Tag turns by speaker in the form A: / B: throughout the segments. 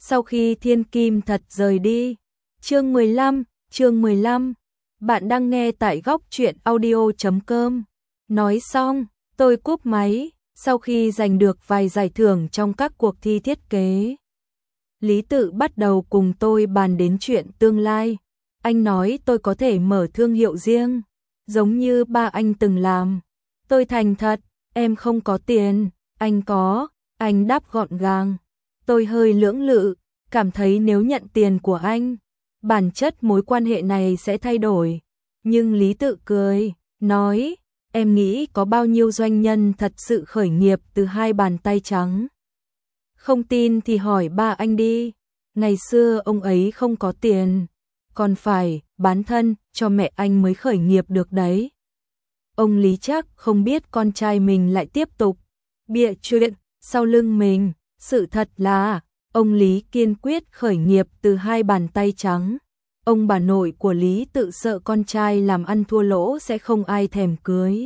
A: Sau khi Thiên Kim thật rời đi. Chương 15. Bạn đang nghe tại góc truyện audio.com. Nói xong, tôi cúp máy, sau khi giành được vài giải thưởng trong các cuộc thi thiết kế. Lý Tự bắt đầu cùng tôi bàn đến chuyện tương lai. Anh nói tôi có thể mở thương hiệu riêng, giống như ba anh từng làm. Tôi thành thật, em không có tiền, anh có, anh đáp gọn gàng. Tôi hơi lưỡng lự, cảm thấy nếu nhận tiền của anh, bản chất mối quan hệ này sẽ thay đổi. Nhưng Lý Tự cười, nói, em nghĩ có bao nhiêu doanh nhân thật sự khởi nghiệp từ hai bàn tay trắng. Không tin thì hỏi ba anh đi, ngày xưa ông ấy không có tiền, còn phải bán thân cho mẹ anh mới khởi nghiệp được đấy. Ông Lý chắc không biết con trai mình lại tiếp tục bịa chuyện sau lưng mình. Sự thật là ông Lý kiên quyết khởi nghiệp từ hai bàn tay trắng. Ông bà nội của Lý Tự sợ con trai làm ăn thua lỗ sẽ không ai thèm cưới,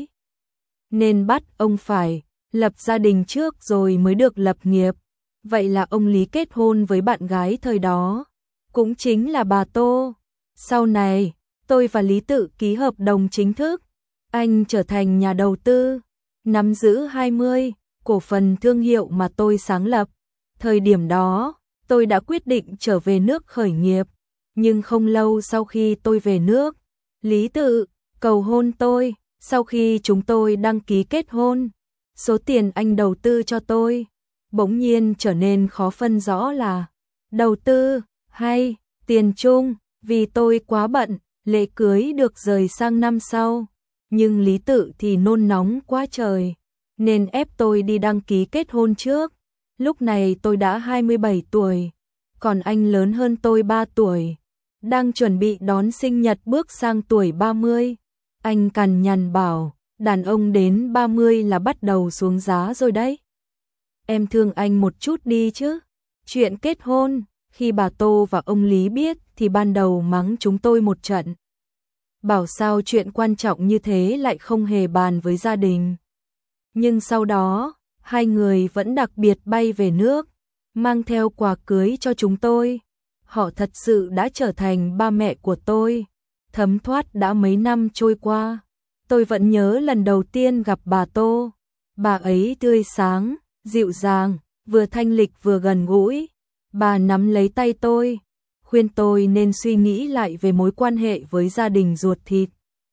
A: nên bắt ông phải lập gia đình trước rồi mới được lập nghiệp. Vậy là ông Lý kết hôn với bạn gái thời đó, cũng chính là bà Tô. Sau này, tôi và Lý Tự ký hợp đồng chính thức. Anh trở thành nhà đầu tư, nắm giữ 20 cổ phần thương hiệu mà tôi sáng lập. Thời điểm đó, tôi đã quyết định trở về nước khởi nghiệp. Nhưng không lâu sau khi tôi về nước, Lý Tự cầu hôn tôi. Sau khi chúng tôi đăng ký kết hôn, số tiền anh đầu tư cho tôi bỗng nhiên trở nên khó phân rõ là đầu tư hay tiền chung. Vì tôi quá bận, lễ cưới được rời sang năm sau. Nhưng Lý Tự thì nôn nóng quá trời, nên ép tôi đi đăng ký kết hôn trước. Lúc này tôi đã 27 tuổi, còn anh lớn hơn tôi 3 tuổi, đang chuẩn bị đón sinh nhật bước sang tuổi 30. Anh cằn nhằn bảo, đàn ông đến 30 là bắt đầu xuống giá rồi đấy. Em thương anh một chút đi chứ. Chuyện kết hôn, khi bà Tô và ông Lý biết thì ban đầu mắng chúng tôi một trận. Bảo sao chuyện quan trọng như thế lại không hề bàn với gia đình. Nhưng sau đó, hai người vẫn đặc biệt bay về nước, mang theo quà cưới cho chúng tôi. Họ thật sự đã trở thành ba mẹ của tôi. Thấm thoát đã mấy năm trôi qua, tôi vẫn nhớ lần đầu tiên gặp bà Tô. Bà ấy tươi sáng, dịu dàng, vừa thanh lịch vừa gần gũi. Bà nắm lấy tay tôi, khuyên tôi nên suy nghĩ lại về mối quan hệ với gia đình ruột thịt.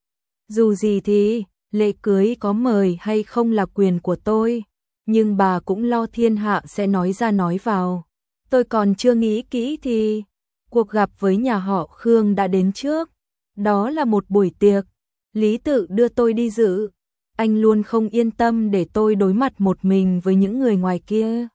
A: Dù gì thì, lễ cưới có mời hay không là quyền của tôi, nhưng bà cũng lo thiên hạ sẽ nói ra nói vào. Tôi còn chưa nghĩ kỹ thì cuộc gặp với nhà họ Khương đã đến trước. Đó là một buổi tiệc, Lý Tự đưa tôi đi dự. Anh luôn không yên tâm để tôi đối mặt một mình với những người ngoài kia.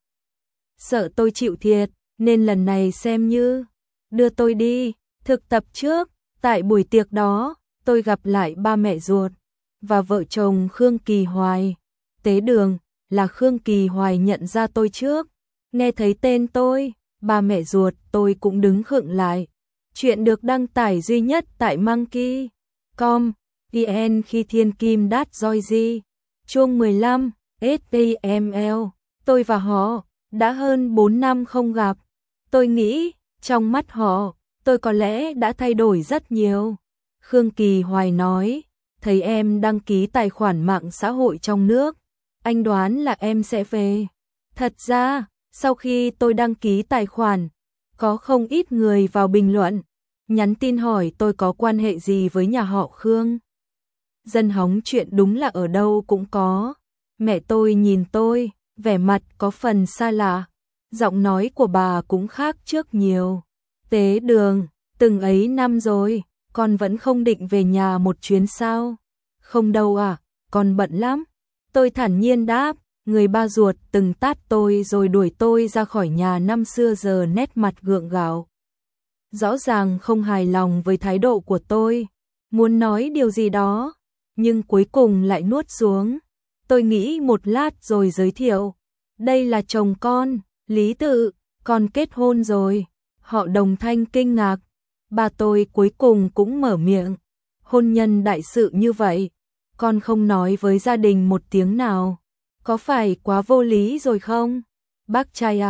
A: Sợ tôi chịu thiệt, nên lần này xem như đưa tôi đi thực tập trước. Tại buổi tiệc đó, tôi gặp lại ba mẹ ruột và vợ chồng Khương Kỳ Hoài. Tế đường là Khương Kỳ Hoài nhận ra tôi trước. Nghe thấy tên tôi, ba mẹ ruột tôi cũng đứng khựng lại. Chuyện được đăng tải duy nhất tại Monkey.com vn khi Thiên Kim đát roi di. Chương 15 STML. Tôi và họ đã hơn 4 năm không gặp. Tôi nghĩ, trong mắt họ, tôi có lẽ đã thay đổi rất nhiều. Khương Kỳ Hoài nói, thấy em đăng ký tài khoản mạng xã hội trong nước, anh đoán là em sẽ về. Thật ra, sau khi tôi đăng ký tài khoản, có không ít người vào bình luận, nhắn tin hỏi tôi có quan hệ gì với nhà họ Khương. Dân hóng chuyện đúng là ở đâu cũng có. Mẹ tôi nhìn tôi, vẻ mặt có phần xa lạ. Giọng nói của bà cũng khác trước nhiều. Tế đường, từng ấy năm rồi, con vẫn không định về nhà một chuyến sao? Không đâu à, con bận lắm. Tôi thản nhiên đáp, người ba ruột từng tát tôi rồi đuổi tôi ra khỏi nhà năm xưa giờ nét mặt gượng gạo. Rõ ràng không hài lòng với thái độ của tôi, muốn nói điều gì đó, nhưng cuối cùng lại nuốt xuống. Tôi nghĩ một lát rồi giới thiệu, đây là chồng con, Lý Tự, con kết hôn rồi. Họ đồng thanh kinh ngạc. Bà tôi cuối cùng cũng mở miệng, hôn nhân đại sự như vậy, con không nói với gia đình một tiếng nào, có phải quá vô lý rồi không? Bác trai à,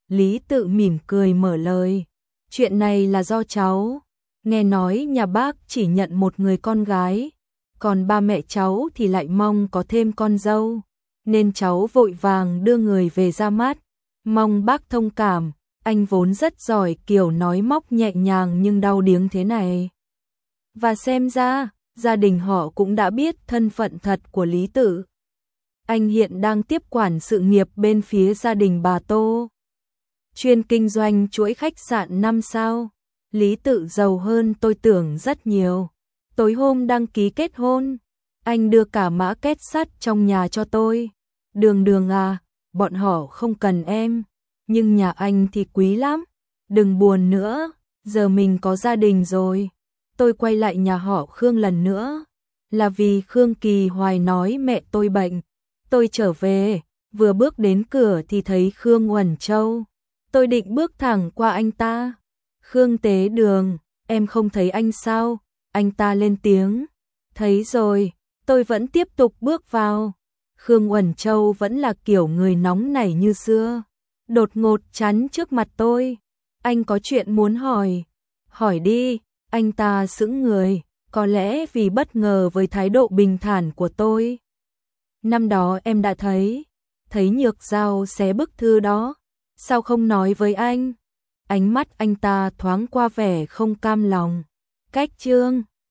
A: Lý Tự mỉm cười mở lời. Chuyện này là do cháu. Nghe nói nhà bác chỉ nhận một người con gái, còn ba mẹ cháu thì lại mong có thêm con dâu, nên cháu vội vàng đưa người về ra mắt. Mong bác thông cảm, anh vốn rất giỏi kiểu nói móc nhẹ nhàng nhưng đau điếng thế này. Và xem ra, gia đình họ cũng đã biết thân phận thật của Lý Tự. Anh hiện đang tiếp quản sự nghiệp bên phía gia đình bà Tô, chuyên kinh doanh chuỗi khách sạn 5 sao. Lý Tự giàu hơn tôi tưởng rất nhiều. Tối hôm đăng ký kết hôn, anh đưa cả mã kết sắt trong nhà cho tôi. Đường à, bọn họ không cần em, nhưng nhà anh thì quý lắm. Đừng buồn nữa, giờ mình có gia đình rồi. Tôi quay lại nhà họ Khương lần nữa, là vì Khương Kỳ Hoài nói mẹ tôi bệnh. Tôi trở về, vừa bước đến cửa thì thấy Khương Uẩn Châu. Tôi định bước thẳng qua anh ta. Khương Tế Đường, em không thấy anh sao? Anh ta lên tiếng. Thấy rồi, tôi vẫn tiếp tục bước vào. Khương Uẩn Châu vẫn là kiểu người nóng nảy như xưa. Đột ngột chắn trước mặt tôi. Anh có chuyện muốn hỏi. Hỏi đi, anh ta sững người, có lẽ vì bất ngờ với thái độ bình thản của tôi. Năm đó em đã thấy Nhược Giao xé bức thư đó. Sao không nói với anh? Ánh mắt anh ta thoáng qua vẻ không cam lòng. Cách Trương